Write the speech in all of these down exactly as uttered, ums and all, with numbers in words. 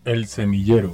El Semillero.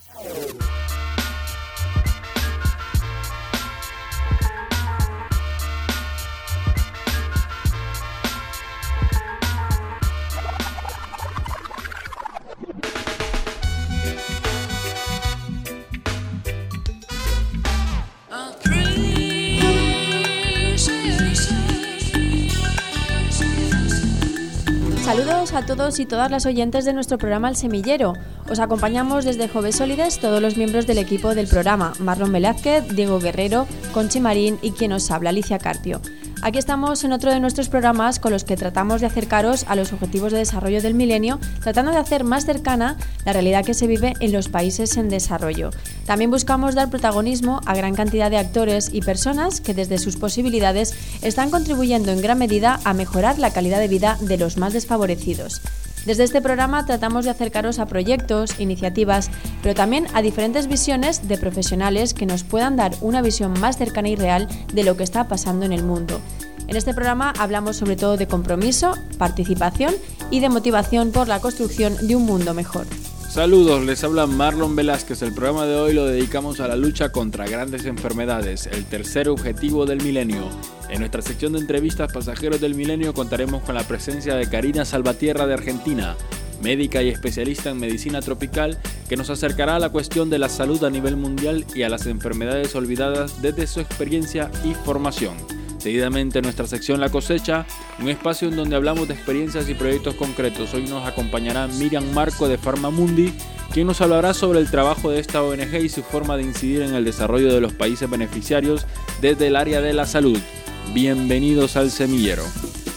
Saludos a todos y todas las oyentes de nuestro programa El Semillero. Os acompañamos desde Joves Sólides todos los miembros del equipo del programa: Marlon Velázquez, Diego Guerrero, Conchi Marín y quien os habla, Alicia Carpio. Aquí estamos en otro de nuestros programas con los que tratamos de acercaros a los objetivos de desarrollo del milenio, tratando de hacer más cercana la realidad que se vive en los países en desarrollo. También buscamos dar protagonismo a gran cantidad de actores y personas que desde sus posibilidades están contribuyendo en gran medida a mejorar la calidad de vida de los más desfavorecidos. Desde este programa tratamos de acercaros a proyectos, iniciativas, pero también a diferentes visiones de profesionales que nos puedan dar una visión más cercana y real de lo que está pasando en el mundo. En este programa hablamos sobre todo de compromiso, participación y de motivación por la construcción de un mundo mejor. Saludos, les habla Marlon Velázquez. El programa de hoy lo dedicamos a la lucha contra grandes enfermedades, el tercer objetivo del milenio. En nuestra sección de entrevistas Pasajeros del Milenio contaremos con la presencia de Karina Salvatierra de Argentina, médica y especialista en medicina tropical, que nos acercará a la cuestión de la salud a nivel mundial y a las enfermedades olvidadas desde su experiencia y formación. Seguidamente en nuestra sección La Cosecha, un espacio en donde hablamos de experiencias y proyectos concretos. Hoy nos acompañará Miriam Marco de Pharmamundi, quien nos hablará sobre el trabajo de esta O N G y su forma de incidir en el desarrollo de los países beneficiarios desde el área de la salud. Bienvenidos al Semillero.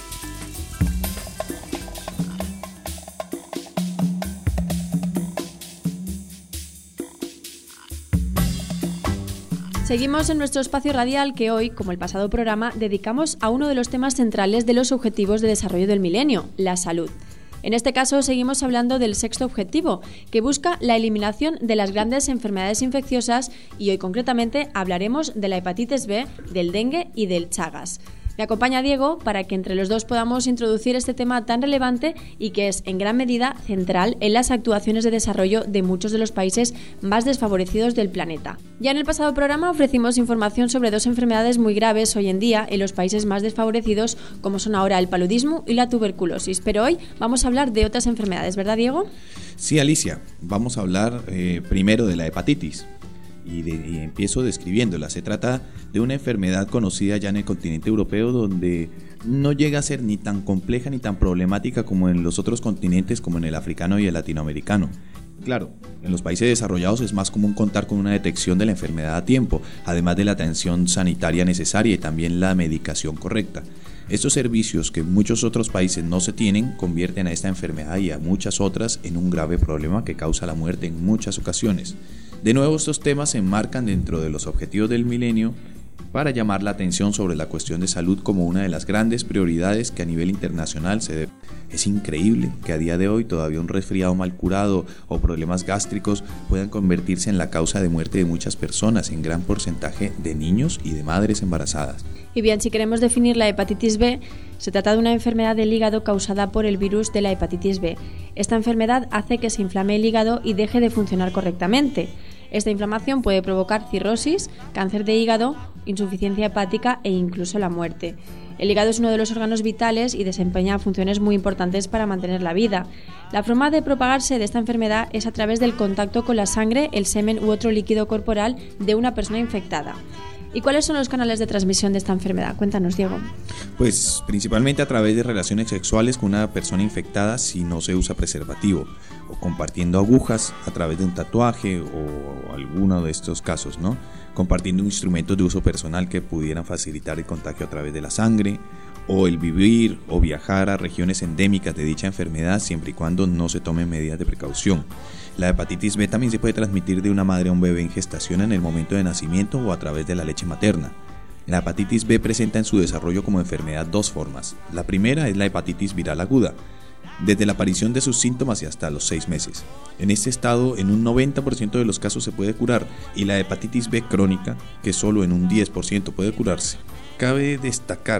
Seguimos en nuestro espacio radial que hoy, como el pasado programa, dedicamos a uno de los temas centrales de los Objetivos de Desarrollo del Milenio, la salud. En este caso seguimos hablando del sexto objetivo, que busca la eliminación de las grandes enfermedades infecciosas, y hoy concretamente hablaremos de la hepatitis B, del dengue y del Chagas. Me acompaña Diego para que entre los dos podamos introducir este tema tan relevante y que es en gran medida central en las actuaciones de desarrollo de muchos de los países más desfavorecidos del planeta. Ya en el pasado programa ofrecimos información sobre dos enfermedades muy graves hoy en día en los países más desfavorecidos, como son ahora el paludismo y la tuberculosis, pero hoy vamos a hablar de otras enfermedades, ¿verdad, Diego? Sí, Alicia, vamos a hablar eh, primero de la hepatitis. Y, de, y empiezo describiéndola. Se trata de una enfermedad conocida ya en el continente europeo, donde no llega a ser ni tan compleja ni tan problemática como en los otros continentes, como en el africano y el latinoamericano. Claro, en los países desarrollados es más común contar con una detección de la enfermedad a tiempo, además de la atención sanitaria necesaria y también la medicación correcta. Estos servicios que en muchos otros países no se tienen convierten a esta enfermedad y a muchas otras en un grave problema que causa la muerte en muchas ocasiones. De nuevo, estos temas se enmarcan dentro de los objetivos del milenio para llamar la atención sobre la cuestión de salud como una de las grandes prioridades que a nivel internacional se debe. Es increíble que a día de hoy todavía un resfriado mal curado o problemas gástricos puedan convertirse en la causa de muerte de muchas personas, en gran porcentaje de niños y de madres embarazadas. Y bien, si queremos definir la hepatitis B, se trata de una enfermedad del hígado causada por el virus de la hepatitis B. Esta enfermedad hace que se inflame el hígado y deje de funcionar correctamente. Esta inflamación puede provocar cirrosis, cáncer de hígado, insuficiencia hepática e incluso la muerte. El hígado es uno de los órganos vitales y desempeña funciones muy importantes para mantener la vida. La forma de propagarse de esta enfermedad es a través del contacto con la sangre, el semen u otro líquido corporal de una persona infectada. ¿Y cuáles son los canales de transmisión de esta enfermedad? Cuéntanos, Diego. Pues principalmente a través de relaciones sexuales con una persona infectada si no se usa preservativo, o compartiendo agujas a través de un tatuaje o alguno de estos casos, ¿no? Compartiendo instrumentos de uso personal que pudieran facilitar el contagio a través de la sangre, o el vivir o viajar a regiones endémicas de dicha enfermedad siempre y cuando no se tomen medidas de precaución. La hepatitis B también se puede transmitir de una madre a un bebé en gestación en el momento de nacimiento o a través de la leche materna. La hepatitis B presenta en su desarrollo como enfermedad dos formas. La primera es la hepatitis viral aguda, desde la aparición de sus síntomas y hasta los seis meses. En este estado, en un noventa por ciento de los casos se puede curar, y la hepatitis B crónica, que solo en un diez por ciento puede curarse. Cabe destacar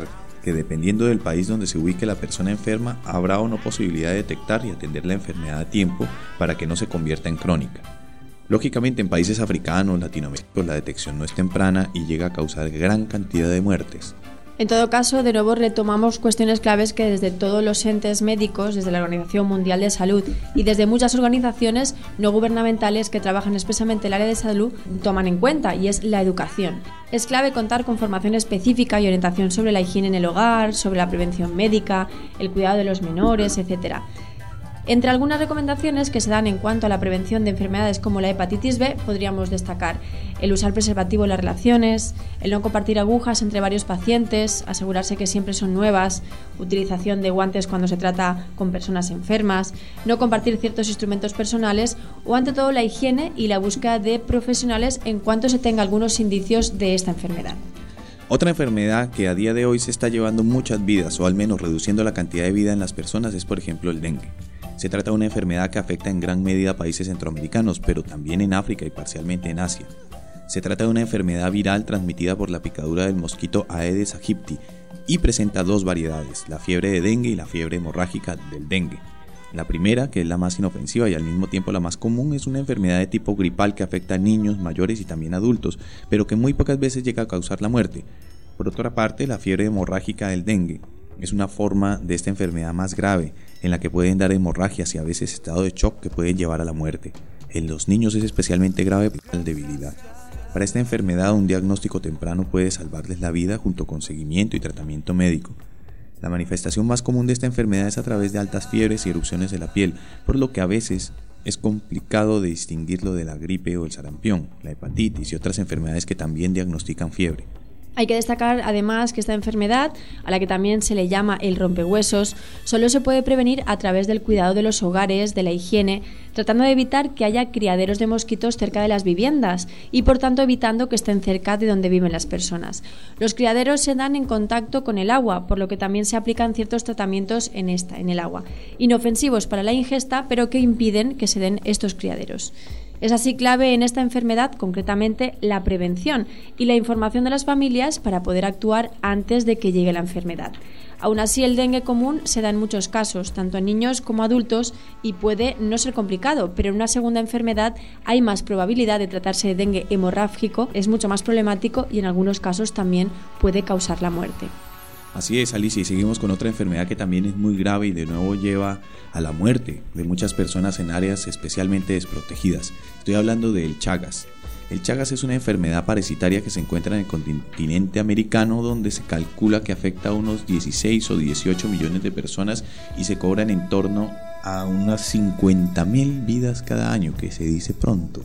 que dependiendo del país donde se ubique la persona enferma, habrá o no posibilidad de detectar y atender la enfermedad a tiempo para que no se convierta en crónica. Lógicamente, en países africanos, latinoamericanos, la detección no es temprana y llega a causar gran cantidad de muertes. En todo caso, de nuevo retomamos cuestiones claves que desde todos los entes médicos, desde la Organización Mundial de Salud y desde muchas organizaciones no gubernamentales que trabajan expresamente en el área de salud toman en cuenta, y es la educación. Es clave contar con formación específica y orientación sobre la higiene en el hogar, sobre la prevención médica, el cuidado de los menores, etcétera. Entre algunas recomendaciones que se dan en cuanto a la prevención de enfermedades como la hepatitis B, podríamos destacar el usar preservativo en las relaciones, el no compartir agujas entre varios pacientes, asegurarse que siempre son nuevas, utilización de guantes cuando se trata con personas enfermas, no compartir ciertos instrumentos personales o, ante todo, la higiene y la búsqueda de profesionales en cuanto se tenga algunos indicios de esta enfermedad. Otra enfermedad que a día de hoy se está llevando muchas vidas, o al menos reduciendo la cantidad de vida en las personas, es por ejemplo el dengue. Se trata de una enfermedad que afecta en gran medida a países centroamericanos, pero también en África y parcialmente en Asia. Se trata de una enfermedad viral transmitida por la picadura del mosquito Aedes aegypti y presenta dos variedades, la fiebre de dengue y la fiebre hemorrágica del dengue. La primera, que es la más inofensiva y al mismo tiempo la más común, es una enfermedad de tipo gripal que afecta a niños, mayores y también adultos, pero que muy pocas veces llega a causar la muerte. Por otra parte, la fiebre hemorrágica del dengue es una forma de esta enfermedad más grave, en la que pueden dar hemorragias y a veces estado de shock que pueden llevar a la muerte. En los niños es especialmente grave por la debilidad. Para esta enfermedad, un diagnóstico temprano puede salvarles la vida junto con seguimiento y tratamiento médico. La manifestación más común de esta enfermedad es a través de altas fiebres y erupciones de la piel, por lo que a veces es complicado de distinguirlo de la gripe o el sarampión, la hepatitis y otras enfermedades que también diagnostican fiebre. Hay que destacar además que esta enfermedad, a la que también se le llama el rompehuesos, solo se puede prevenir a través del cuidado de los hogares, de la higiene, tratando de evitar que haya criaderos de mosquitos cerca de las viviendas y por tanto evitando que estén cerca de donde viven las personas. Los criaderos se dan en contacto con el agua, por lo que también se aplican ciertos tratamientos en esta, en el agua, inofensivos para la ingesta, pero que impiden que se den estos criaderos. Es así clave en esta enfermedad, concretamente, la prevención y la información de las familias para poder actuar antes de que llegue la enfermedad. Aún así, el dengue común se da en muchos casos, tanto en niños como adultos, y puede no ser complicado, pero en una segunda enfermedad hay más probabilidad de tratarse de dengue hemorrágico, es mucho más problemático y en algunos casos también puede causar la muerte. Así es, Alicia, y seguimos con otra enfermedad que también es muy grave y de nuevo lleva a la muerte de muchas personas en áreas especialmente desprotegidas. Estoy hablando del Chagas. El Chagas es una enfermedad parasitaria que se encuentra en el continente americano, donde se calcula que afecta a unos dieciséis o dieciocho millones de personas y se cobran en torno a unas cincuenta mil vidas cada año, que se dice pronto.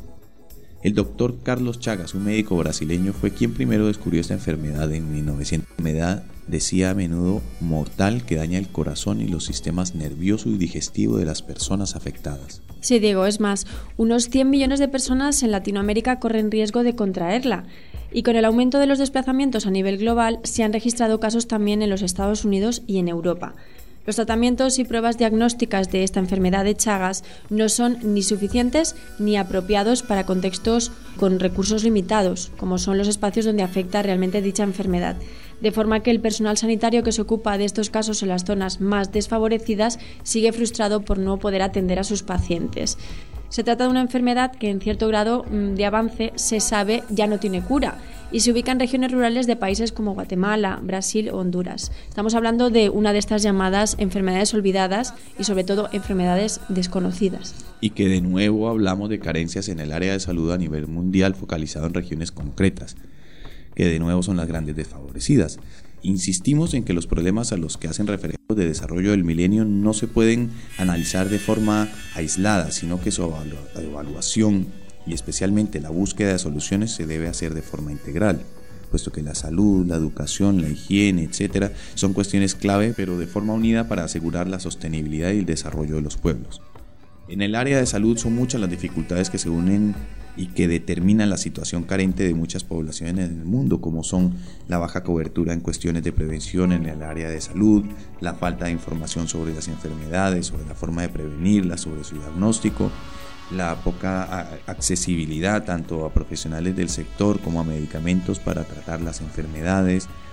El doctor Carlos Chagas, un médico brasileño, fue quien primero descubrió esta enfermedad en mil novecientos. La enfermedad, decía, a menudo mortal, que daña el corazón y los sistemas nervioso y digestivo de las personas afectadas. Sí, Diego, es más, unos cien millones de personas en Latinoamérica corren riesgo de contraerla. Y con el aumento de los desplazamientos a nivel global, se han registrado casos también en los Estados Unidos y en Europa. Los tratamientos y pruebas diagnósticas de esta enfermedad de Chagas no son ni suficientes ni apropiados para contextos con recursos limitados, como son los espacios donde afecta realmente dicha enfermedad, de forma que el personal sanitario que se ocupa de estos casos en las zonas más desfavorecidas sigue frustrado por no poder atender a sus pacientes. Se trata de una enfermedad que en cierto grado de avance se sabe ya no tiene cura y se ubica en regiones rurales de países como Guatemala, Brasil o Honduras. Estamos hablando de una de estas llamadas enfermedades olvidadas y sobre todo enfermedades desconocidas. Y que de nuevo hablamos de carencias en el área de salud a nivel mundial focalizado en regiones concretas, que de nuevo son las grandes desfavorecidas. Insistimos en que los problemas a los que hacen referencia de desarrollo del milenio no se pueden analizar de forma aislada, sino que su evalu- evaluación y especialmente la búsqueda de soluciones se debe hacer de forma integral, puesto que la salud, la educación, la higiene, etcétera, son cuestiones clave, pero de forma unida para asegurar la sostenibilidad y el desarrollo de los pueblos. En el área de salud son muchas las dificultades que se unen y que determinan la situación carente de muchas poblaciones en el mundo, como son la baja cobertura en cuestiones de prevención en el área de salud, la falta de información sobre las enfermedades, sobre la forma de prevenirlas, sobre su diagnóstico, la poca accesibilidad tanto a profesionales del sector como a medicamentos para tratar las enfermedades,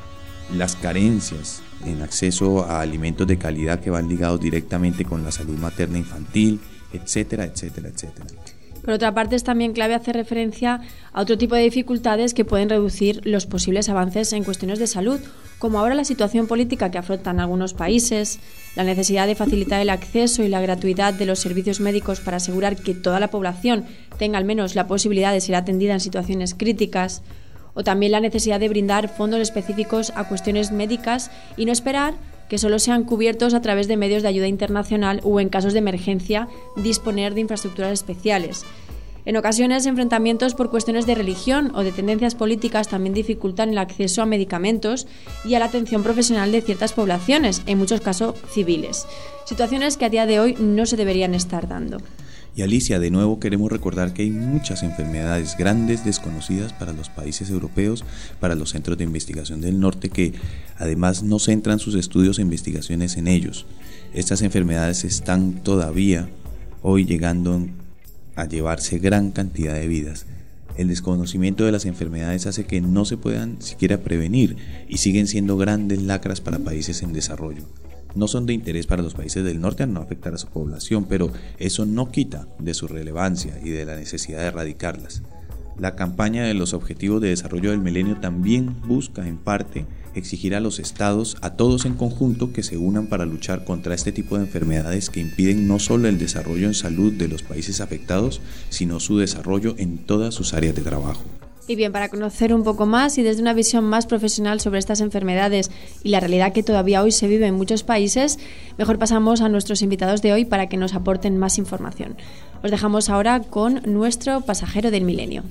las carencias en acceso a alimentos de calidad que van ligados directamente con la salud materna infantil, etcétera, etcétera, etcétera. Por otra parte, es también clave hacer referencia a otro tipo de dificultades que pueden reducir los posibles avances en cuestiones de salud, como ahora la situación política que afrontan algunos países, la necesidad de facilitar el acceso y la gratuidad de los servicios médicos para asegurar que toda la población tenga al menos la posibilidad de ser atendida en situaciones críticas, o también la necesidad de brindar fondos específicos a cuestiones médicas y no esperar que solo sean cubiertos a través de medios de ayuda internacional o, en casos de emergencia, disponer de infraestructuras especiales. En ocasiones, enfrentamientos por cuestiones de religión o de tendencias políticas también dificultan el acceso a medicamentos y a la atención profesional de ciertas poblaciones, en muchos casos civiles. Situaciones que a día de hoy no se deberían estar dando. Y Alicia, de nuevo queremos recordar que hay muchas enfermedades grandes desconocidas para los países europeos, para los centros de investigación del norte, que además no centran sus estudios e investigaciones en ellos. Estas enfermedades están todavía hoy llegando a llevarse gran cantidad de vidas. El desconocimiento de las enfermedades hace que no se puedan siquiera prevenir y siguen siendo grandes lacras para países en desarrollo. No son de interés para los países del norte al no afectar a su población, pero eso no quita de su relevancia y de la necesidad de erradicarlas. La campaña de los Objetivos de Desarrollo del Milenio también busca, en parte, exigir a los estados, a todos en conjunto, que se unan para luchar contra este tipo de enfermedades que impiden no solo el desarrollo en salud de los países afectados, sino su desarrollo en todas sus áreas de trabajo. Y bien, para conocer un poco más y desde una visión más profesional sobre estas enfermedades y la realidad que todavía hoy se vive en muchos países, mejor pasamos a nuestros invitados de hoy para que nos aporten más información. Os dejamos ahora con nuestro pasajero del milenio.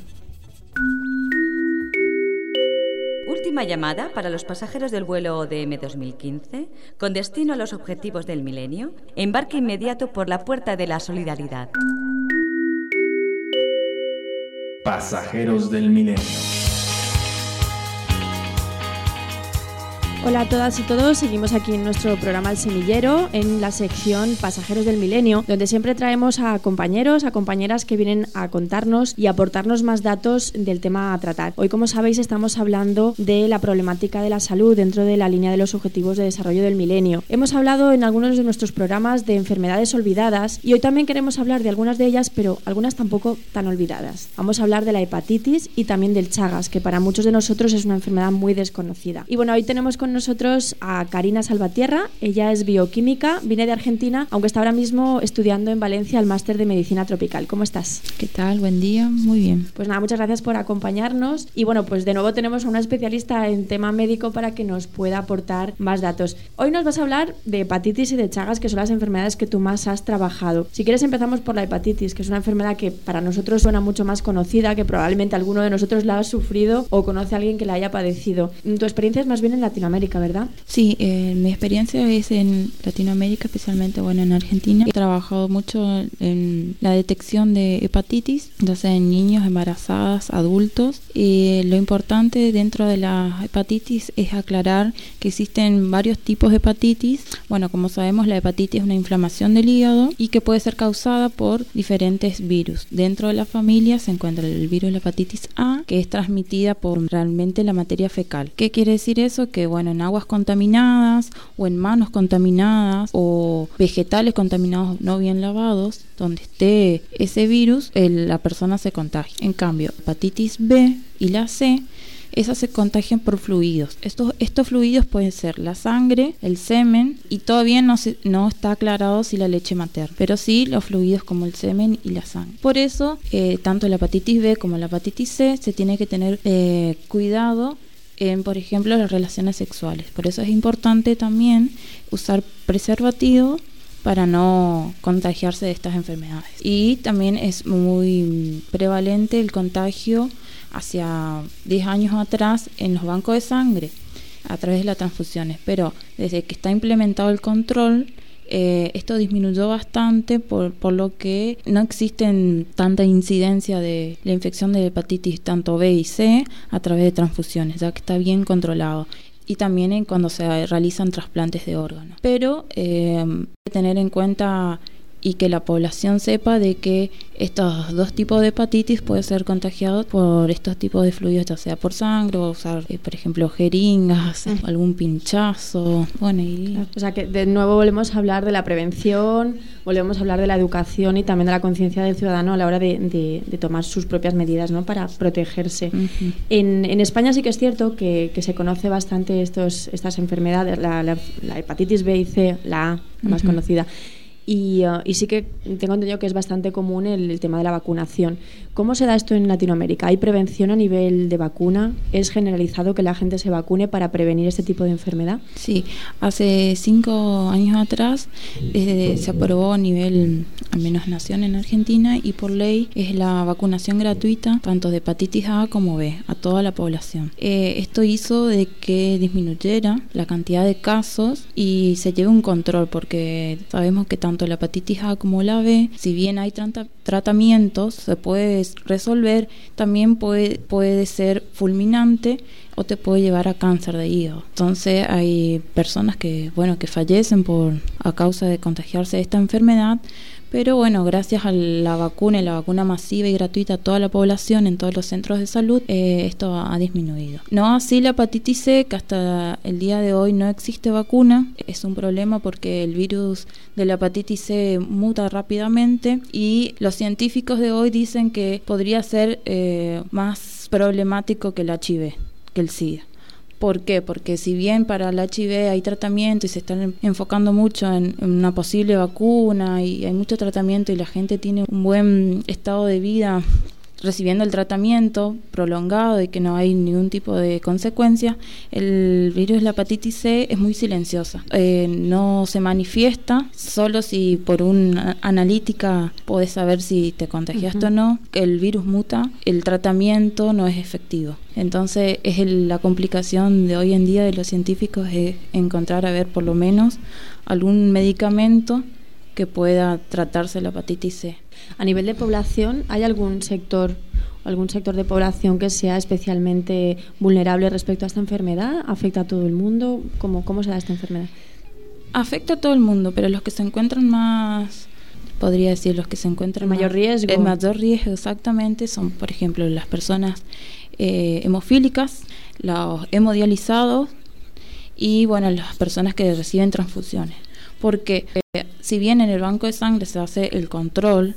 Última llamada para los pasajeros del vuelo O D M dos mil quince, con destino a los objetivos del milenio. Embarque inmediato por la puerta de la solidaridad. Pasajeros del Milenio. Hola a todas y todos, seguimos aquí en nuestro programa El Semillero, en la sección Pasajeros del Milenio, donde siempre traemos a compañeros, a compañeras que vienen a contarnos y aportarnos más datos del tema a tratar. Hoy, como sabéis, estamos hablando de la problemática de la salud dentro de la línea de los Objetivos de Desarrollo del Milenio. Hemos hablado en algunos de nuestros programas de enfermedades olvidadas y hoy también queremos hablar de algunas de ellas, pero algunas tampoco tan olvidadas. Vamos a hablar de la hepatitis y también del Chagas, que para muchos de nosotros es una enfermedad muy desconocida. Y bueno, hoy tenemos con nosotros a Karina Salvatierra. Ella es bioquímica, viene de Argentina, aunque está ahora mismo estudiando en Valencia el máster de medicina tropical. ¿Cómo estás? ¿Qué tal? Buen día, muy bien. Pues nada, muchas gracias por acompañarnos y bueno, pues de nuevo tenemos a una especialista en tema médico para que nos pueda aportar más datos. Hoy nos vas a hablar de hepatitis y de Chagas, que son las enfermedades que tú más has trabajado. Si quieres empezamos por la hepatitis, que es una enfermedad que para nosotros suena mucho más conocida, que probablemente alguno de nosotros la ha sufrido o conoce a alguien que la haya padecido. Tu experiencia es más bien en Latinoamérica, ¿verdad? Sí, eh, mi experiencia es en Latinoamérica, especialmente bueno en Argentina. He trabajado mucho en la detección de hepatitis, ya sea en niños, embarazadas, adultos. Y lo importante dentro de la hepatitis es aclarar que existen varios tipos de hepatitis. Bueno, como sabemos, la hepatitis es una inflamación del hígado y que puede ser causada por diferentes virus. Dentro de la familia se encuentra el virus de la hepatitis A, que es transmitida por realmente la materia fecal. ¿Qué quiere decir eso? Que bueno, en aguas contaminadas o en manos contaminadas o vegetales contaminados no bien lavados, donde esté ese virus, el, la persona se contagia. En cambio, hepatitis B y la C, esas se contagian por fluidos. Estos, estos fluidos pueden ser la sangre, el semen, y todavía no, se, no está aclarado si la leche materna, pero sí los fluidos como el semen y la sangre. Por eso, eh, tanto la hepatitis B como la hepatitis C se tiene que tener eh, cuidado en, por ejemplo, las relaciones sexuales. Por eso es importante también usar preservativo para no contagiarse de estas enfermedades. Y también es muy prevalente el contagio hacia diez años atrás en los bancos de sangre a través de las transfusiones, pero desde que está implementado el control, Eh, esto disminuyó bastante, por, por lo que no existen tanta incidencia de la infección de hepatitis tanto B y C a través de transfusiones, ya que está bien controlado. Y también en cuando se realizan trasplantes de órganos. Pero eh, hay que tener en cuenta y que la población sepa de que estos dos tipos de hepatitis pueden ser contagiados por estos tipos de fluidos, ya sea por sangre o usar, eh, por ejemplo, jeringas, uh-huh. algún pinchazo. Bueno, y... O sea que de nuevo volvemos a hablar de la prevención, volvemos a hablar de la educación y también de la conciencia del ciudadano a la hora de, de, de tomar sus propias medidas, ¿no?, para protegerse. Uh-huh. En, en España sí que es cierto que, que se conoce bastante estos, estas enfermedades, la, la, la hepatitis B y C, la A, la más uh-huh. conocida. Y, uh, y sí que tengo entendido que es bastante común el, el tema de la vacunación. ¿Cómo se da esto en Latinoamérica? ¿Hay prevención a nivel de vacuna? ¿Es generalizado que la gente se vacune para prevenir este tipo de enfermedad? Sí, hace cinco años atrás eh, se aprobó a nivel, al menos nación en Argentina, y por ley es la vacunación gratuita tanto de hepatitis A como B a toda la población. Eh, esto hizo de que disminuyera la cantidad de casos y se lleve un control, porque sabemos que tanto la hepatitis A como la B, si bien hay trata- tratamientos, se puede resolver, también puede, puede ser fulminante o te puede llevar a cáncer de hígado. Entonces hay personas que, bueno, que fallecen por a causa de contagiarse de esta enfermedad. Pero bueno, gracias a la vacuna y la vacuna masiva y gratuita a toda la población en todos los centros de salud, eh, esto ha disminuido. No así la hepatitis C, que hasta el día de hoy no existe vacuna. Es un problema porque el virus de la hepatitis C muta rápidamente y los científicos de hoy dicen que podría ser eh, más problemático que el H I V, que el SIDA. ¿Por qué? Porque si bien para el H I V hay tratamiento y se están enfocando mucho en, en una posible vacuna y hay mucho tratamiento y la gente tiene un buen estado de vida recibiendo el tratamiento prolongado y que no hay ningún tipo de consecuencia, el virus de la hepatitis C es muy silenciosa. Eh, no se manifiesta, solo si por una analítica podés saber si te contagiaste uh-huh. o no. El virus muta, el tratamiento no es efectivo. Entonces es el, la complicación de hoy en día de los científicos es encontrar, a ver, por lo menos algún medicamento que pueda tratarse la hepatitis C. A nivel de población, ¿hay algún sector algún sector de población que sea especialmente vulnerable respecto a esta enfermedad? ¿Afecta a todo el mundo? ¿Cómo, cómo se da esta enfermedad? Afecta a todo el mundo, pero los que se encuentran más, podría decir, los que se encuentran en mayor riesgo. El mayor riesgo, exactamente, son, por ejemplo, las personas eh, hemofílicas, los hemodializados y, bueno, las personas que reciben transfusiones. Porque eh, si bien en el banco de sangre se hace el control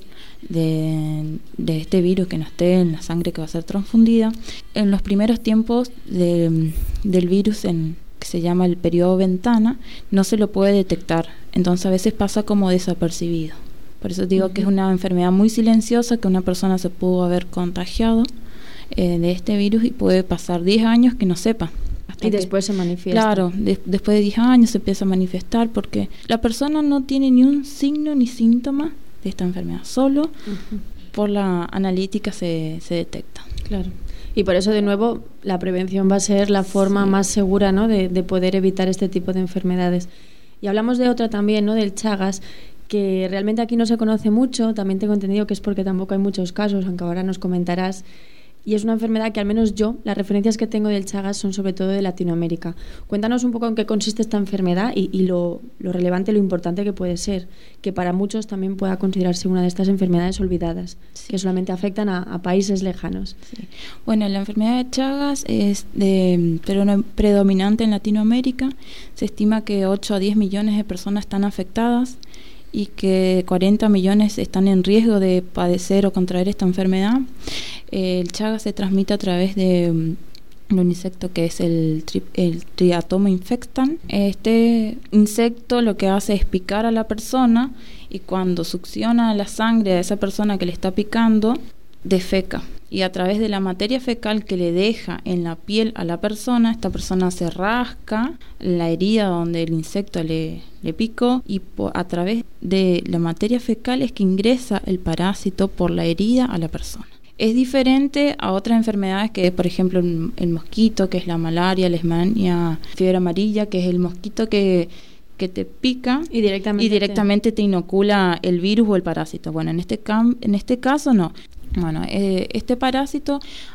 de, de este virus que no esté en la sangre que va a ser transfundida, en los primeros tiempos de, del virus, en que se llama el periodo ventana, no se lo puede detectar. Entonces a veces pasa como desapercibido. Por eso digo uh-huh. que es una enfermedad muy silenciosa, que una persona se pudo haber contagiado eh, de este virus y puede pasar diez años que no sepa. Y después se manifiesta. Claro, de, después de diez años se empieza a manifestar porque la persona no tiene ni un signo ni síntoma de esta enfermedad, solo uh-huh. por la analítica se, se detecta. Claro. Y por eso, de nuevo, la prevención va a ser la forma sí. más segura, ¿no?, de, de poder evitar este tipo de enfermedades. Y hablamos de otra también, ¿no?, del Chagas, que realmente aquí no se conoce mucho. También tengo entendido que es porque tampoco hay muchos casos, aunque ahora nos comentarás. Y es una enfermedad que, al menos yo, las referencias que tengo del Chagas son sobre todo de Latinoamérica. Cuéntanos un poco en qué consiste esta enfermedad y, y lo, lo relevante, lo importante que puede ser, que para muchos también pueda considerarse una de estas enfermedades olvidadas, sí. que solamente afectan a, a países lejanos. Sí. Bueno, la enfermedad de Chagas es de, pero no, predominante en Latinoamérica. Se estima que ocho a diez millones de personas están afectadas y que cuarenta millones están en riesgo de padecer o contraer esta enfermedad. Eh, el Chagas se transmite a través de um, un insecto que es el, tri- el Triatoma infectan. Este insecto lo que hace es picar a la persona y cuando succiona la sangre de esa persona que le está picando, defeca. Y a través de la materia fecal que le deja en la piel a la persona, esta persona se rasca la herida donde el insecto le, le picó y po- a través de la materia fecal es que ingresa el parásito por la herida a la persona. Es diferente a otras enfermedades que es, por ejemplo, el, el mosquito, que es la malaria, la leishmania, fiebre amarilla, que es el mosquito que... que te pica y directamente, y directamente te... te inocula el virus o el parásito. Bueno, en este cam- en este caso no. Bueno, eh, este parásito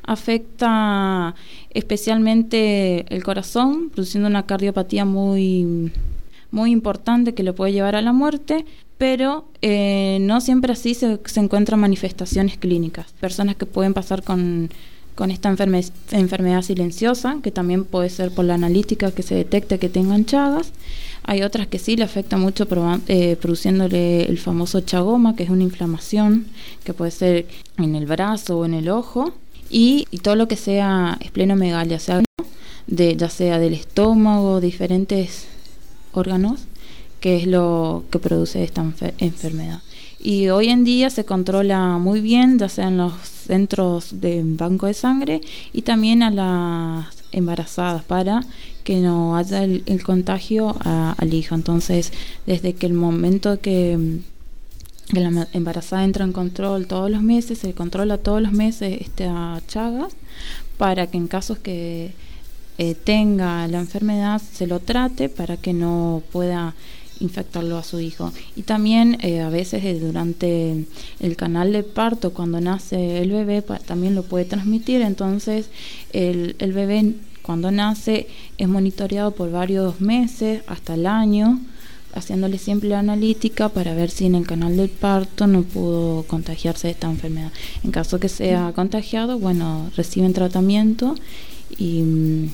afecta especialmente el corazón, produciendo una cardiopatía muy, muy importante que lo puede llevar a la muerte. pero eh, no siempre así se, se encuentran manifestaciones clínicas. Personas que pueden pasar con, con esta enferme, enfermedad silenciosa, que también puede ser por la analítica que se detecte que tengan Chagas. Hay otras que sí le afecta mucho, eh, produciéndole el famoso chagoma, que es una inflamación que puede ser en el brazo o en el ojo, y, y todo lo que sea esplenomegalia, o sea, de, ya sea del estómago, diferentes órganos, que es lo que produce esta enfer- enfermedad. Y hoy en día se controla muy bien, ya sea en los centros de banco de sangre y también a las embarazadas, para que no haya el, el contagio a, al hijo. Entonces, desde que el momento que, que la embarazada entra en control todos los meses, se controla todos los meses esta Chagas, para que en casos que eh, tenga la enfermedad se lo trate para que no pueda infectarlo a su hijo. Y también eh, a veces eh, durante el canal de parto, cuando nace el bebé, pa, también lo puede transmitir. Entonces el, el bebé cuando nace es monitoreado por varios meses hasta el año, haciéndole siempre la analítica para ver si en el canal del parto no pudo contagiarse de esta enfermedad. En caso que sea contagiado, bueno, reciben tratamiento y mm,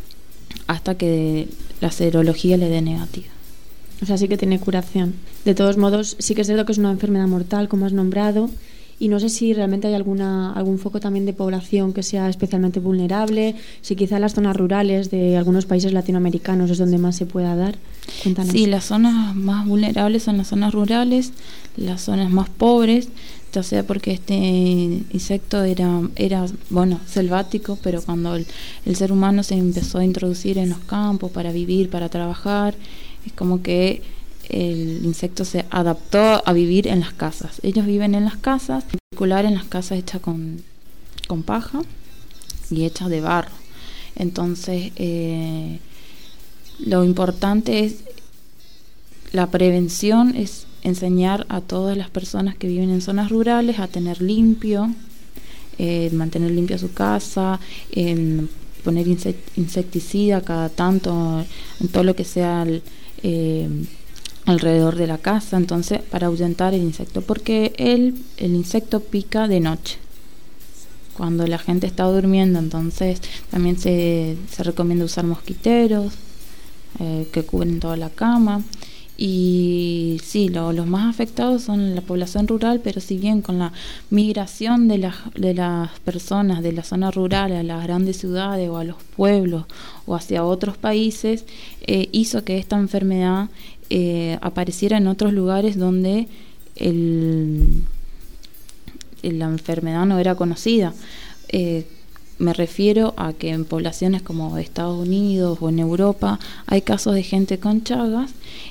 hasta que la serología le dé negativa. O sea, sí que tiene curación. De todos modos, sí que es cierto que es una enfermedad mortal, como has nombrado, y no sé si realmente hay alguna algún foco también de población que sea especialmente vulnerable, si quizá las zonas rurales de algunos países latinoamericanos es donde más se pueda dar. Cuéntanos. Sí, las zonas más vulnerables son las zonas rurales, las zonas más pobres, ya sea porque este insecto era, era bueno, selvático, pero cuando el, el ser humano se empezó a introducir en los campos para vivir, para trabajar, es como que el insecto se adaptó a vivir en las casas. Ellos viven en las casas, en particular en las casas hechas con, con paja y hechas de barro. Entonces, eh, lo importante es la prevención, es enseñar a todas las personas que viven en zonas rurales a tener limpio, eh, mantener limpia su casa, eh, poner insecticida cada tanto en todo lo que sea el, eh, alrededor de la casa, entonces para ahuyentar el insecto, porque el, el insecto pica de noche cuando la gente está durmiendo. Entonces también se, se recomienda usar mosquiteros eh, que cubren toda la cama. Y sí, lo, los más afectados son la población rural, pero si bien con la migración de, la, de las personas de la zona rural a las grandes ciudades o a los pueblos o hacia otros países, eh, hizo que esta enfermedad eh, apareciera en otros lugares donde el, la enfermedad no era conocida. Eh, Me refiero a que en poblaciones como Estados Unidos o en Europa hay casos de gente con Chagas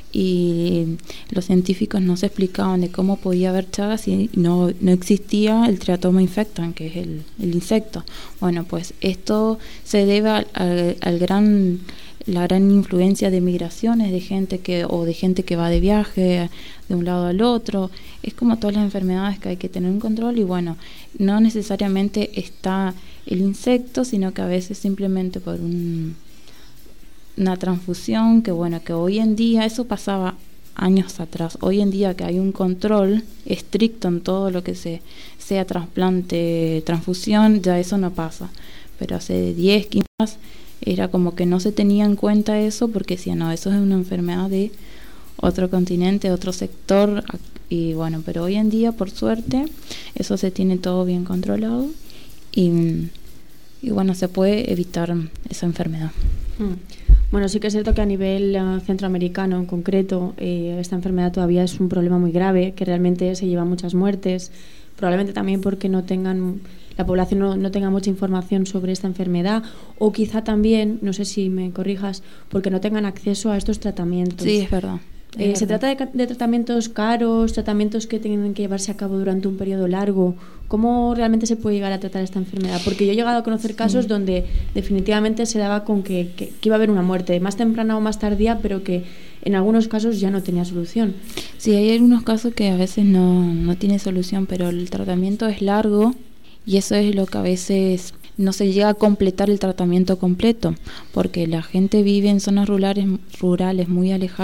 y los científicos no se explicaban de cómo podía haber Chagas y no, no existía el Triatoma infectan, que es el, el insecto. Bueno, pues esto se debe al, al, al gran la gran influencia de migraciones de gente que o de gente que va de viaje de un lado al otro. Es como todas las enfermedades que hay que tener en control, y bueno, no necesariamente está el insecto, sino que a veces simplemente por un, una transfusión, que bueno, que hoy en día, eso pasaba años atrás, hoy en día que hay un control estricto en todo lo que se, sea trasplante, transfusión, ya eso no pasa, pero hace diez, quince años era como que no se tenía en cuenta eso, porque decían, no, eso es una enfermedad de otro continente, otro sector, y bueno, pero hoy en día, por suerte, eso se tiene todo bien controlado. Y, y bueno, se puede evitar esa enfermedad. Mm. Bueno, sí que es cierto que a nivel uh, centroamericano en concreto, eh, esta enfermedad todavía es un problema muy grave, que realmente se lleva muchas muertes, probablemente también porque no tengan la población no, no tenga mucha información sobre esta enfermedad, o quizá también, no sé si me corrijas, porque no tengan acceso a estos tratamientos. Sí, es verdad. Eh, ¿Se trata de, de tratamientos caros, tratamientos que tienen que llevarse a cabo durante un periodo largo? ¿Cómo realmente se puede llegar a tratar esta enfermedad? Porque yo he llegado a conocer casos sí. donde definitivamente se daba con que, que, que iba a haber una muerte, más temprana o más tardía, pero que en algunos casos ya no tenía solución. Sí, hay algunos casos que a veces no, no tiene solución, pero el tratamiento es largo, y eso es lo que a veces no se llega a completar el tratamiento completo, porque la gente vive en zonas rurales, rurales muy alejadas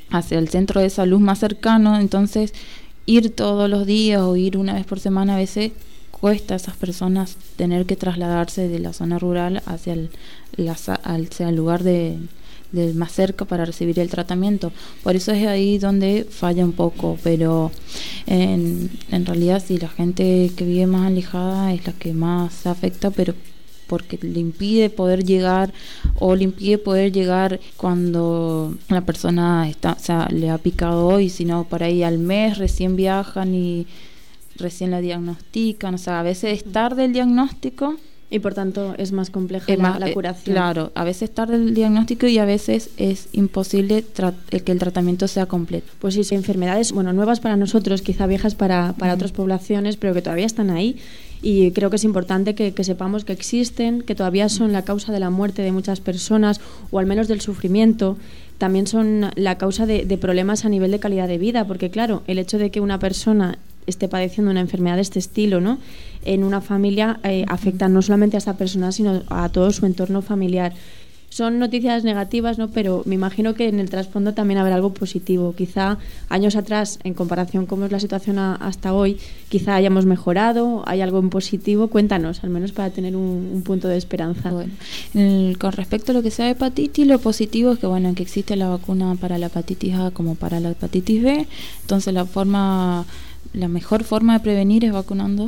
hacia el centro de salud más cercano, entonces ir todos los días o ir una vez por semana a veces cuesta a esas personas tener que trasladarse de la zona rural hacia el, la, hacia el lugar de, de más cerca para recibir el tratamiento. Por eso es ahí donde falla un poco, pero en, en realidad sí, la gente que vive más alejada es la que más se afecta, pero porque le impide poder llegar o le impide poder llegar cuando la persona está, o sea, le ha picado hoy, sino por ahí al mes recién viajan y recién la diagnostican, o sea, a veces es tarde el diagnóstico. Y por tanto es más compleja es la, más, la eh, curación. Claro, a veces tarde el diagnóstico y a veces es imposible tra- que el tratamiento sea completo. Pues sí, son enfermedades, bueno, nuevas para nosotros, quizá viejas para, para Uh-huh. otras poblaciones, pero que todavía están ahí. Y creo que es importante que, que sepamos que existen, que todavía son la causa de la muerte de muchas personas, o al menos del sufrimiento. También son la causa de, de problemas a nivel de calidad de vida, porque claro, el hecho de que una persona esté padeciendo una enfermedad de este estilo, ¿no?, en una familia eh, afecta no solamente a esta persona, sino a todo su entorno familiar. Son noticias negativas, ¿no?, pero me imagino que en el trasfondo también habrá algo positivo. Quizá años atrás, en comparación con cómo es la situación a, hasta hoy, quizá hayamos mejorado, hay algo en positivo. Cuéntanos, al menos para tener un, un punto de esperanza. Bueno, el, con respecto a lo que sea hepatitis, lo positivo es que bueno, que existe la vacuna para la hepatitis A como para la hepatitis B. Entonces la forma, la mejor forma de prevenir es vacunando.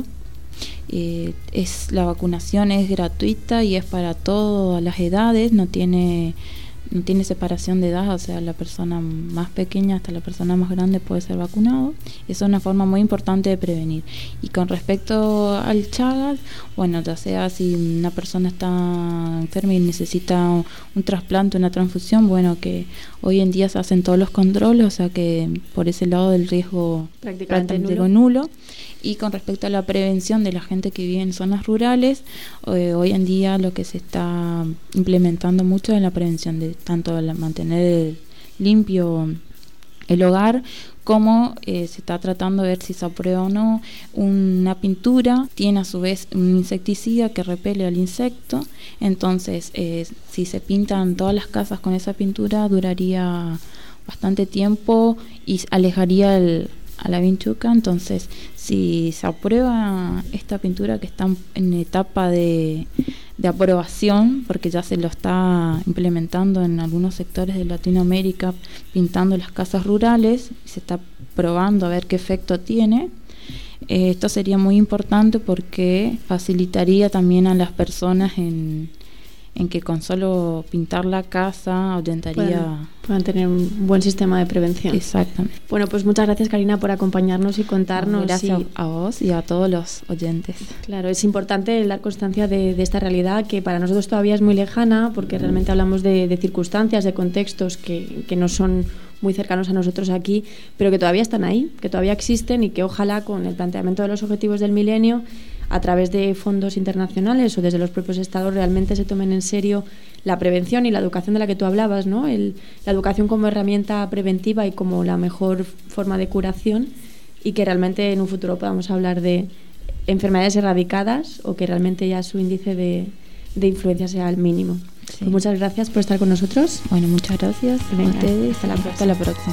Eh, es la vacunación es gratuita y es para todas las edades, no tiene no tiene separación de edad, o sea, la persona más pequeña hasta la persona más grande puede ser vacunado. Esa es una forma muy importante de prevenir. Y con respecto al Chagas, bueno, ya sea si una persona está enferma y necesita un, un trasplante, una transfusión, bueno, que hoy en día se hacen todos los controles, o sea que por ese lado del riesgo Prácticamente prácticamente nulo. nulo. Y con respecto a la prevención de la gente que vive en zonas rurales, eh, hoy en día lo que se está implementando mucho es la prevención de tanto la, mantener limpio el hogar, como eh, se está tratando de ver si se aprueba o no una pintura. Tiene a su vez un insecticida que repele al insecto, entonces eh, si se pintan todas las casas con esa pintura duraría bastante tiempo y alejaría el a la vinchuca. Entonces si se aprueba esta pintura, que está en etapa de, de aprobación, porque ya se lo está implementando en algunos sectores de Latinoamérica, pintando las casas rurales, se está probando a ver qué efecto tiene. Eh, esto sería muy importante porque facilitaría también a las personas en en que con solo pintar la casa ahuyentaría... Puedan, puedan tener un buen sistema de prevención. Exactamente. Bueno, pues muchas gracias, Karina, por acompañarnos y contarnos. Gracias y, a vos y a todos los oyentes. Claro, es importante dar constancia de, de esta realidad que para nosotros todavía es muy lejana, porque realmente hablamos de, de circunstancias, de contextos que, que no son muy cercanos a nosotros aquí, pero que todavía están ahí, que todavía existen y que ojalá con el planteamiento de los objetivos del milenio, a través de fondos internacionales o desde los propios estados, realmente se tomen en serio la prevención y la educación de la que tú hablabas, ¿no? El, la educación como herramienta preventiva y como la mejor forma de curación, y que realmente en un futuro podamos hablar de enfermedades erradicadas o que realmente ya su índice de, de influencia sea el mínimo. Sí. Pues muchas gracias por estar con nosotros. Bueno, muchas gracias Venga, a ustedes. hasta la próxima. Hasta la próxima.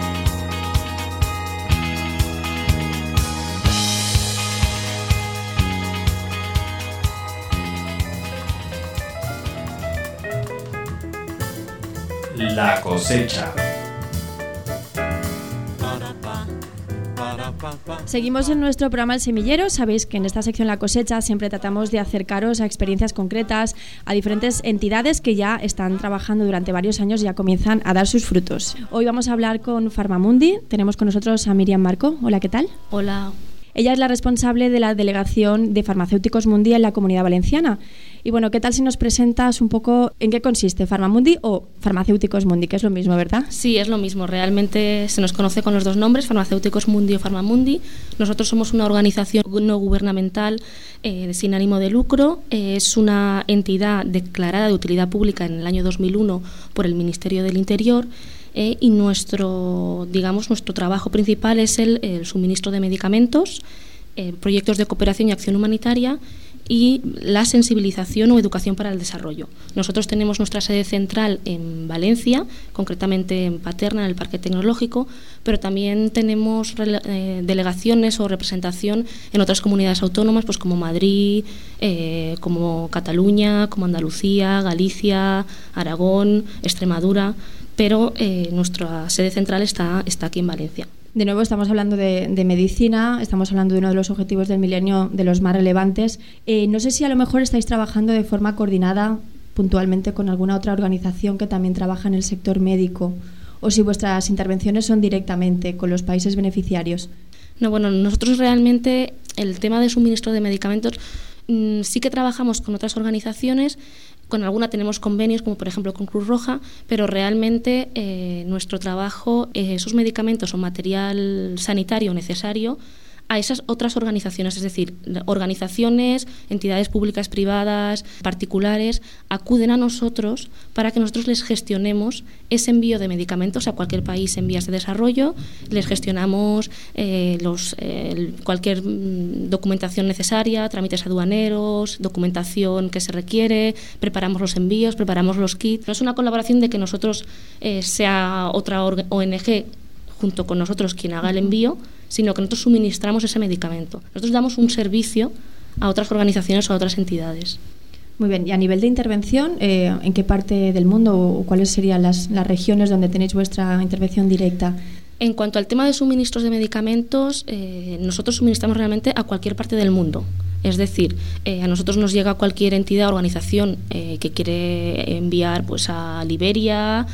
La cosecha. Seguimos en nuestro programa El Semillero. Sabéis que en esta sección La Cosecha siempre tratamos de acercaros a experiencias concretas, a diferentes entidades que ya están trabajando durante varios años y ya comienzan a dar sus frutos. Hoy vamos a hablar con Farmamundi. Tenemos con nosotros a Miriam Marco. Hola, ¿qué tal? Hola. Ella es la responsable de la delegación de Farmacéuticos Mundi en la Comunidad Valenciana. Y bueno, ¿qué tal si nos presentas un poco en qué consiste Farmamundi o Farmacéuticos Mundi, que es lo mismo, ¿verdad? Sí, es lo mismo. Realmente se nos conoce con los dos nombres, Farmacéuticos Mundi o Farmamundi. Nosotros somos una organización no gubernamental eh, sin ánimo de lucro. Eh, es una entidad declarada de utilidad pública en el año dos mil uno por el Ministerio del Interior. Eh, y nuestro, digamos, nuestro trabajo principal es el, el suministro de medicamentos, eh, proyectos de cooperación y acción humanitaria y la sensibilización o educación para el desarrollo. Nosotros tenemos nuestra sede central en Valencia, concretamente en Paterna, en el Parque Tecnológico, pero también tenemos eh, delegaciones o representación en otras comunidades autónomas, pues como Madrid, eh, como Cataluña, como Andalucía, Galicia, Aragón, Extremadura, pero eh, nuestra sede central está, está aquí en Valencia. De nuevo estamos hablando de, de medicina, estamos hablando de uno de los objetivos del milenio, de los más relevantes. Eh, no sé si a lo mejor estáis trabajando de forma coordinada puntualmente con alguna otra organización que también trabaja en el sector médico, o si vuestras intervenciones son directamente con los países beneficiarios. No, bueno, nosotros realmente el tema de suministro de medicamentos mmm, sí que trabajamos con otras organizaciones. Con alguna tenemos convenios, como por ejemplo con Cruz Roja, pero realmente eh, nuestro trabajo, eh, esos medicamentos o material sanitario necesario a esas otras organizaciones, es decir, organizaciones, entidades públicas, privadas, particulares, acuden a nosotros para que nosotros les gestionemos ese envío de medicamentos a cualquier país en vías de desarrollo, les gestionamos eh, los, eh, cualquier documentación necesaria, trámites aduaneros, documentación que se requiere, preparamos los envíos, preparamos los kits. No es una colaboración de que nosotros eh, sea otra O N G junto con nosotros quien haga el envío, sino que nosotros suministramos ese medicamento. Nosotros damos un servicio a otras organizaciones o a otras entidades. Muy bien, y a nivel de intervención, eh, ¿en qué parte del mundo o cuáles serían las, las regiones donde tenéis vuestra intervención directa? En cuanto al tema de suministros de medicamentos, eh, nosotros suministramos realmente a cualquier parte del mundo. Es decir, eh, a nosotros nos llega cualquier entidad o organización eh, que quiere enviar pues, a Liberia,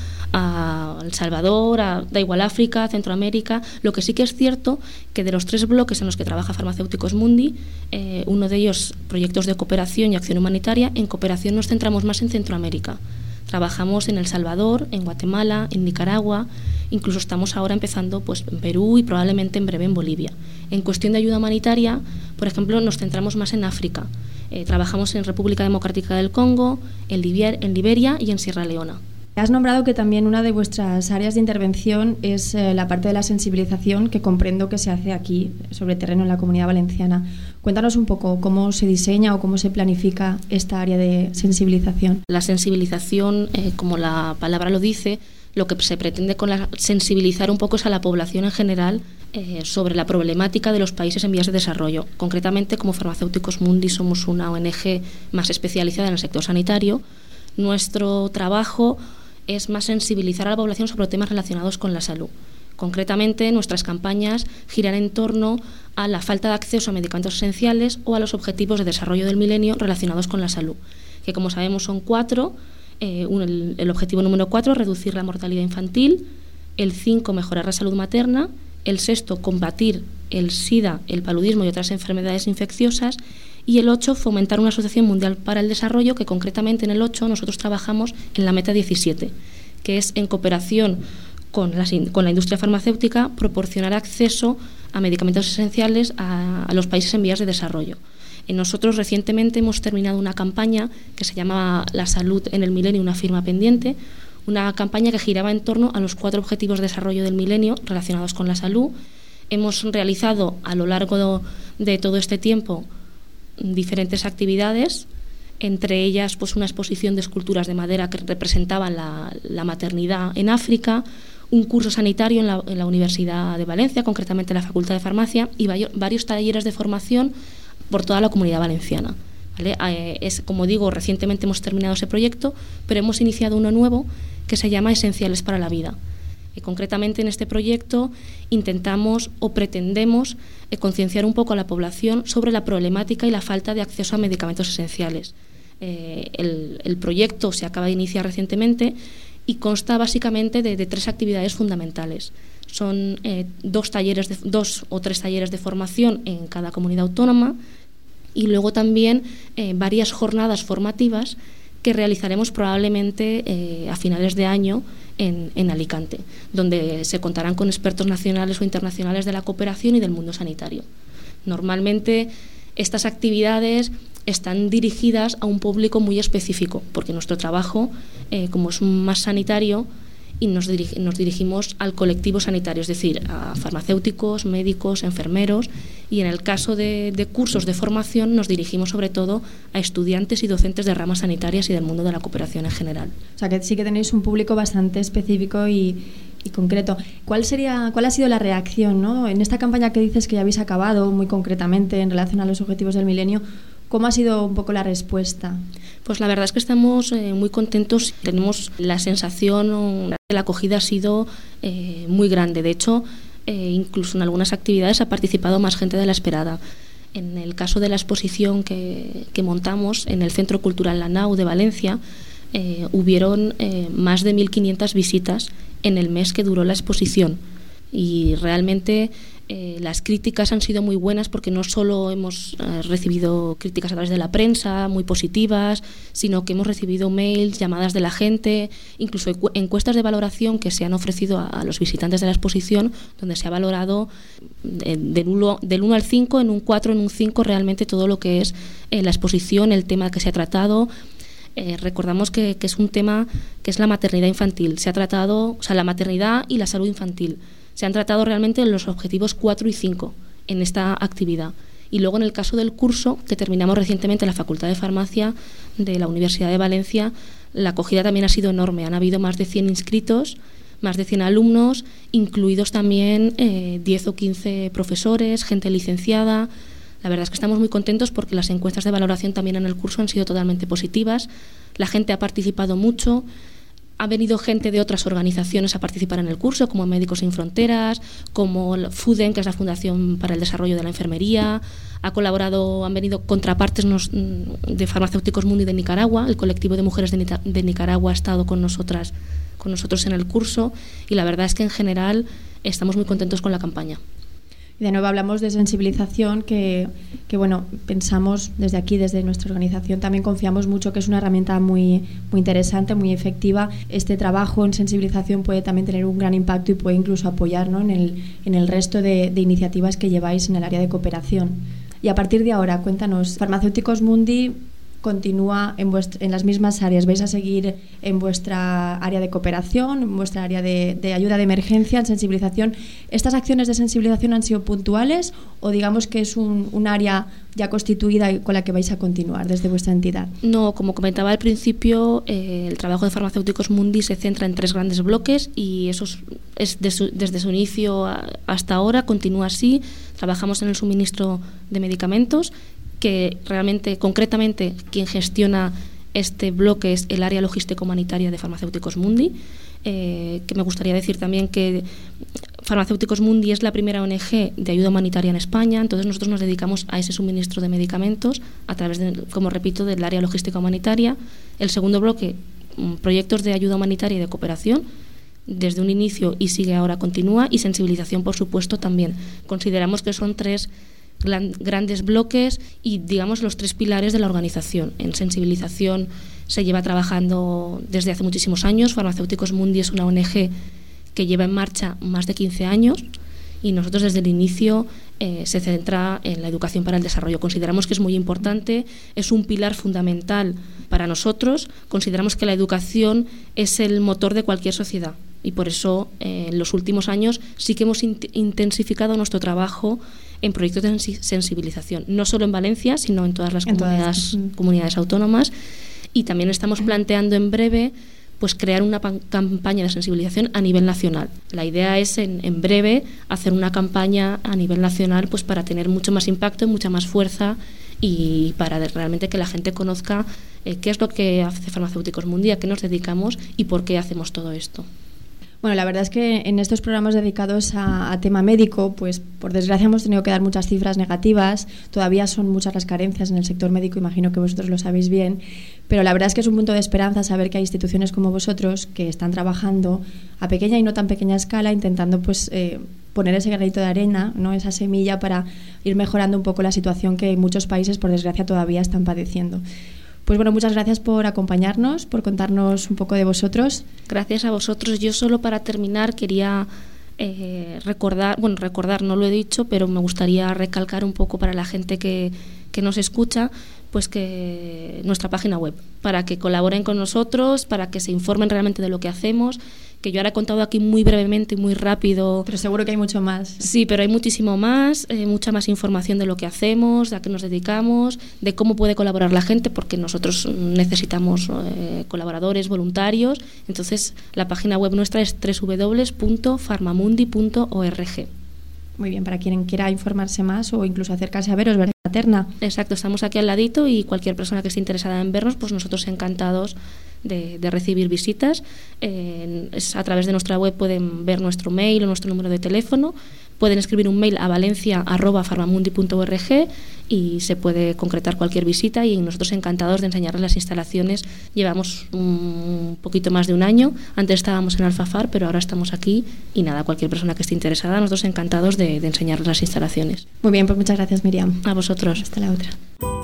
a El Salvador, a, da igual, África, Centroamérica. Lo que sí que es cierto que de los tres bloques en los que trabaja Farmacéuticos Mundi, eh, uno de ellos proyectos de cooperación y acción humanitaria, en cooperación nos centramos más en Centroamérica. Trabajamos en El Salvador, en Guatemala, en Nicaragua, incluso estamos ahora empezando pues, en Perú y probablemente en breve en Bolivia. En cuestión de ayuda humanitaria, por ejemplo, nos centramos más en África. Eh, trabajamos en República Democrática del Congo, en, Libia, en Liberia y en Sierra Leona. Has nombrado que también una de vuestras áreas de intervención es eh, la parte de la sensibilización, que comprendo que se hace aquí, sobre terreno en la Comunidad Valenciana. Cuéntanos un poco cómo se diseña o cómo se planifica esta área de sensibilización. La sensibilización, eh, como la palabra lo dice, lo que se pretende con la sensibilizar un poco es a la población en general eh, sobre la problemática de los países en vías de desarrollo. Concretamente, como Farmacéuticos Mundi somos una O N G más especializada en el sector sanitario. Nuestro trabajo es más sensibilizar a la población sobre temas relacionados con la salud. Concretamente, nuestras campañas giran en torno a la falta de acceso a medicamentos esenciales o a los objetivos de desarrollo del milenio relacionados con la salud, que como sabemos son cuatro. Eh, un, el, el objetivo número cuatro, reducir la mortalidad infantil; el cinco, mejorar la salud materna; el sexto, combatir el SIDA, el paludismo y otras enfermedades infecciosas; y el ocho, fomentar una asociación mundial para el desarrollo, que concretamente en el ocho nosotros trabajamos en la meta diecisiete, que es en cooperación con la, con la industria farmacéutica proporcionar acceso a medicamentos esenciales a, a los países en vías de desarrollo. Y nosotros recientemente hemos terminado una campaña que se llama La salud en el milenio, una firma pendiente, una campaña que giraba en torno a los cuatro objetivos de desarrollo del milenio relacionados con la salud. Hemos realizado a lo largo de todo este tiempo diferentes actividades, entre ellas pues una exposición de esculturas de madera que representaban la, la maternidad en África, un curso sanitario en la, en la Universidad de Valencia, concretamente en la Facultad de Farmacia, y varios, varios talleres de formación por toda la Comunidad Valenciana. ¿Vale? Eh, es, como digo, recientemente hemos terminado ese proyecto, pero hemos iniciado uno nuevo que se llama Esenciales para la Vida. Y concretamente en este proyecto intentamos o pretendemos eh, concienciar un poco a la población sobre la problemática y la falta de acceso a medicamentos esenciales. Eh, el, el proyecto se acaba de iniciar recientemente y consta básicamente de, de tres actividades fundamentales. Son eh, dos, talleres de, dos o tres talleres de formación en cada comunidad autónoma y luego también eh, varias jornadas formativas que realizaremos probablemente eh, a finales de año en, en Alicante, donde se contarán con expertos nacionales o internacionales de la cooperación y del mundo sanitario. Normalmente estas actividades están dirigidas a un público muy específico, porque nuestro trabajo, eh, como es más sanitario, y nos, dirig- nos dirigimos al colectivo sanitario, es decir, a farmacéuticos, médicos, enfermeros, Y en el caso de, de cursos de formación nos dirigimos sobre todo a estudiantes y docentes de ramas sanitarias y del mundo de la cooperación en general. O sea que sí que tenéis un público bastante específico y, y concreto. ¿Cuál sería, cuál ha sido la reacción, ¿no? En esta campaña que dices que ya habéis acabado muy concretamente en relación a los objetivos del milenio, ¿cómo ha sido un poco la respuesta? Pues la verdad es que estamos eh, muy contentos. Tenemos la sensación que la acogida ha sido eh, muy grande. De hecho, eh, incluso en algunas actividades ha participado más gente de la esperada. En el caso de la exposición que, que montamos en el Centro Cultural La Nau de Valencia, eh, hubieron eh, más de mil quinientas visitas en el mes que duró la exposición. Y realmente eh, las críticas han sido muy buenas, porque no solo hemos eh, recibido críticas a través de la prensa muy positivas, sino que hemos recibido mails, llamadas de la gente, incluso encuestas de valoración que se han ofrecido a, a los visitantes de la exposición, donde se ha valorado eh, del uno, del uno al cinco, en un cuatro, en un cinco, realmente todo lo que es eh, la exposición, el tema que se ha tratado. Eh, recordamos que, que es un tema que es la maternidad infantil. Se ha tratado, o sea, la maternidad y la salud infantil. Se han tratado realmente los objetivos cuatro y cinco en esta actividad. Y luego, en el caso del curso que terminamos recientemente en la Facultad de Farmacia de la Universidad de Valencia, la acogida también ha sido enorme. Han habido más de cien inscritos, más de cien alumnos, incluidos también eh, diez o quince profesores, gente licenciada. La verdad es que estamos muy contentos porque las encuestas de valoración también en el curso han sido totalmente positivas. La gente ha participado mucho. Ha venido gente de otras organizaciones a participar en el curso, como Médicos Sin Fronteras, como FUDEN, que es la Fundación para el Desarrollo de la Enfermería. Ha colaborado, han venido contrapartes nos, de Farmacéuticos Mundi de Nicaragua. El colectivo de mujeres de, de Nicaragua ha estado con nosotras, con nosotros en el curso. Y la verdad es que en general estamos muy contentos con la campaña. Y de nuevo hablamos de sensibilización, que, que bueno, pensamos desde aquí, desde nuestra organización, también confiamos mucho que es una herramienta muy, muy interesante, muy efectiva. Este trabajo en sensibilización puede también tener un gran impacto y puede incluso apoyar, ¿no?, en el, en el resto de, de iniciativas que lleváis en el área de cooperación. Y a partir de ahora, cuéntanos, Farmacéuticos Mundi continúa en, vuestra, en las mismas áreas. ¿Vais a seguir en vuestra área de cooperación, en vuestra área de, de ayuda de emergencia, en sensibilización? ¿Estas acciones de sensibilización han sido puntuales o digamos que es un, un área ya constituida y con la que vais a continuar desde vuestra entidad? No, como comentaba al principio, eh, el trabajo de Farmacéuticos Mundi se centra en tres grandes bloques y eso es, es de su, desde su inicio a, hasta ahora continúa así. Trabajamos en el suministro de medicamentos, que realmente, concretamente, quien gestiona este bloque es el área logístico-humanitaria de Farmacéuticos Mundi, eh, que me gustaría decir también que Farmacéuticos Mundi es la primera O N G de ayuda humanitaria en España, entonces nosotros nos dedicamos a ese suministro de medicamentos a través, de, como repito, del área logística humanitaria. El segundo bloque, proyectos de ayuda humanitaria y de cooperación, desde un inicio y sigue ahora, continúa, y sensibilización, por supuesto, también. Consideramos que son tres grandes bloques y, digamos, los tres pilares de la organización. En sensibilización se lleva trabajando desde hace muchísimos años. Farmacéuticos Mundi es una O N G que lleva en marcha más de quince años y nosotros desde el inicio eh, se centra en la educación para el desarrollo. Consideramos que es muy importante, es un pilar fundamental para nosotros. Consideramos que la educación es el motor de cualquier sociedad y por eso eh, en los últimos años sí que hemos int- intensificado nuestro trabajo en proyectos de sensibilización, no solo en Valencia, sino en todas las en comunidades, todas. comunidades autónomas. Y también estamos planteando en breve pues crear una pan- campaña de sensibilización a nivel nacional. La idea es en, en breve hacer una campaña a nivel nacional pues para tener mucho más impacto, mucha más fuerza y para de, realmente que la gente conozca eh, qué es lo que hace Farmacéuticos Mundi, a qué nos dedicamos y por qué hacemos todo esto. Bueno, la verdad es que en estos programas dedicados a, a tema médico, pues por desgracia hemos tenido que dar muchas cifras negativas. Todavía son muchas las carencias en el sector médico, imagino que vosotros lo sabéis bien, pero la verdad es que es un punto de esperanza saber que hay instituciones como vosotros que están trabajando a pequeña y no tan pequeña escala, intentando pues eh, poner ese granito de arena, ¿no?, esa semilla para ir mejorando un poco la situación que en muchos países, por desgracia, todavía están padeciendo. Pues bueno, muchas gracias por acompañarnos, por contarnos un poco de vosotros. Gracias a vosotros. Yo solo para terminar quería eh, recordar, bueno, recordar, no lo he dicho, pero me gustaría recalcar un poco para la gente que, que nos escucha, pues que nuestra página web, para que colaboren con nosotros, para que se informen realmente de lo que hacemos, que yo ahora he contado aquí muy brevemente y muy rápido. Pero seguro que hay mucho más. Sí, pero hay muchísimo más, eh, mucha más información de lo que hacemos, de a qué nos dedicamos, de cómo puede colaborar la gente, porque nosotros necesitamos eh, colaboradores, voluntarios. Entonces, la página web nuestra es doble u doble u doble u punto farmamundi punto org. Muy bien, para quien quiera informarse más o incluso acercarse a veros, ¿verdad, Paterna? Exacto, estamos aquí al ladito y cualquier persona que esté interesada en vernos, pues nosotros encantados de, de recibir visitas. Eh, es a través de nuestra web pueden ver nuestro mail o nuestro número de teléfono, pueden escribir un mail a valencia arroba farmamundi punto org y se puede concretar cualquier visita, y nosotros encantados de enseñarles las instalaciones. Llevamos un poquito más de un año, antes estábamos en Alfafar, pero ahora estamos aquí y nada, cualquier persona que esté interesada, nosotros encantados de, de enseñarles las instalaciones. Muy bien, pues muchas gracias, Miriam. A vosotros. Hasta la otra.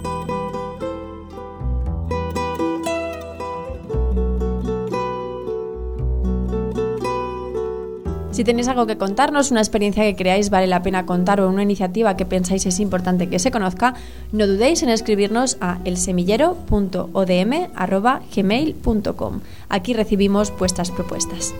Si tenéis algo que contarnos, una experiencia que creáis vale la pena contar o una iniciativa que pensáis es importante que se conozca, no dudéis en escribirnos a elsemillero punto o d m arroba gmail punto com. Aquí recibimos vuestras propuestas.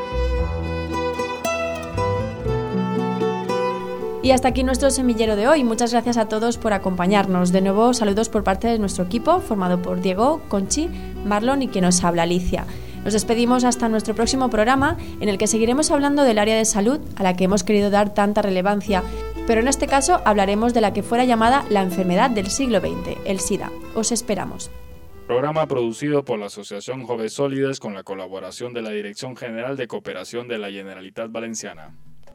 Y hasta aquí nuestro semillero de hoy. Muchas gracias a todos por acompañarnos. De nuevo, saludos por parte de nuestro equipo, formado por Diego, Conchi, Marlon y quien nos habla, Alicia. Nos despedimos hasta nuestro próximo programa, en el que seguiremos hablando del área de salud a la que hemos querido dar tanta relevancia, pero en este caso hablaremos de la que fuera llamada la enfermedad del siglo veinte, el SIDA. Os esperamos. Programa producido por la Asociación Joves Sólides con la colaboración de la Dirección General de Cooperación de la Generalitat Valenciana.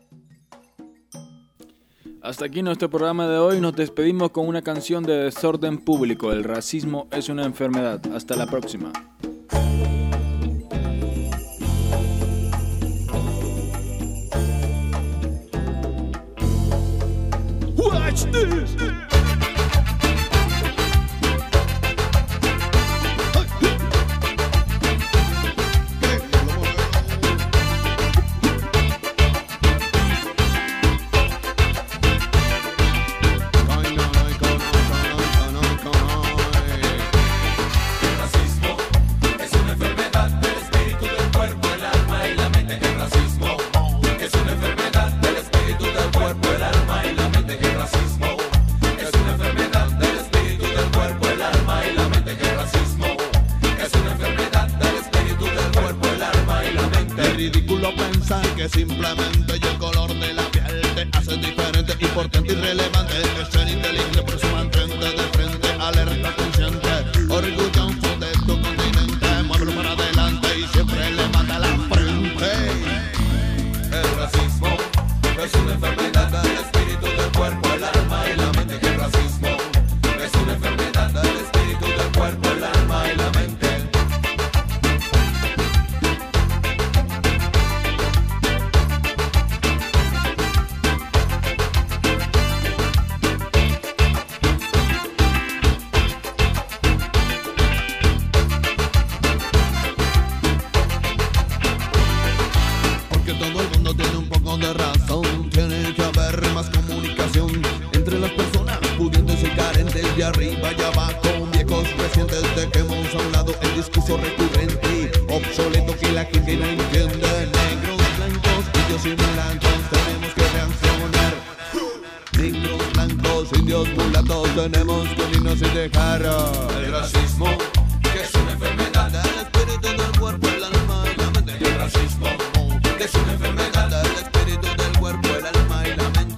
Hasta aquí nuestro programa de hoy. Nos despedimos con una canción de Desorden Público. El racismo es una enfermedad. Hasta la próxima. Watch this. Simplemente y el color de la piel te hace diferente, importante y relevante. Es ser inteligente, por eso mantente de frente, alerta, consciente, orgulloso de tu continente. Muévelo para adelante y siempre levanta la frente. El racismo es una enfermedad del espíritu, del cuerpo, el alma y la mente. El racismo es una enfermedad del espíritu, del cuerpo, el alma y la mente. De arriba y abajo, viejos recientes de que hemos hablado, el discurso recurrente, obsoleto que la gente no entiende. Negros, blancos, indios y mulatos, tenemos que reaccionar. Negros, blancos, indios, mulatos, tenemos que unirnos y dejar el racismo, que es una enfermedad del espíritu, del cuerpo, el alma y la mente. El racismo, que es una enfermedad del espíritu, del cuerpo, el alma y la mente.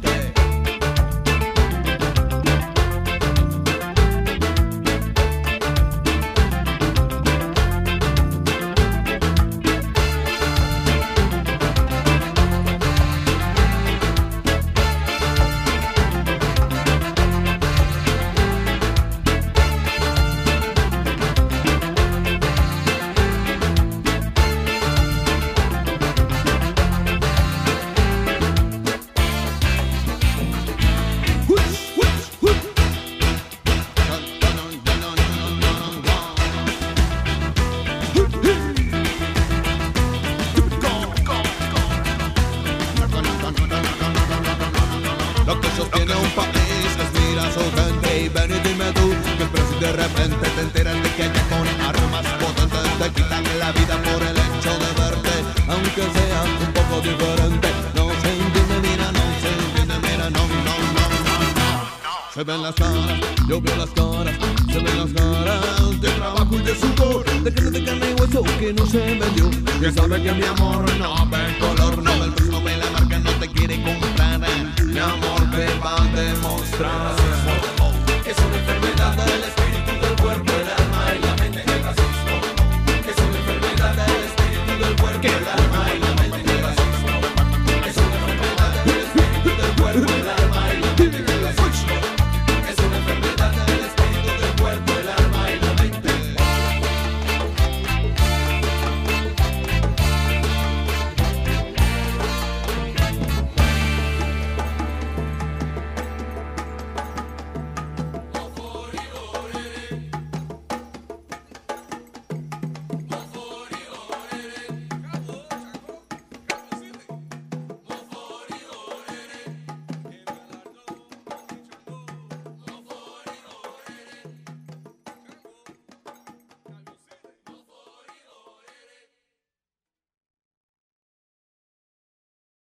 Lo que sostiene un país es mirar a su gente y ven y dime tú que el precio de repente te enteras de que allá con armas potentes te quitan la vida por el hecho de verte, aunque que sea un poco diferente. No se entiende, mira, no se entiende, mira, no, no, no, no, no. Se ven las caras, yo veo las caras, se ven las caras de trabajo y de sudor, de carne, de carne y hueso que no se vendió. Que sabe que mi amor no ve color, no ve el precio, no ve la marca, no te quiere comprar. Mi amor te va a demostrar.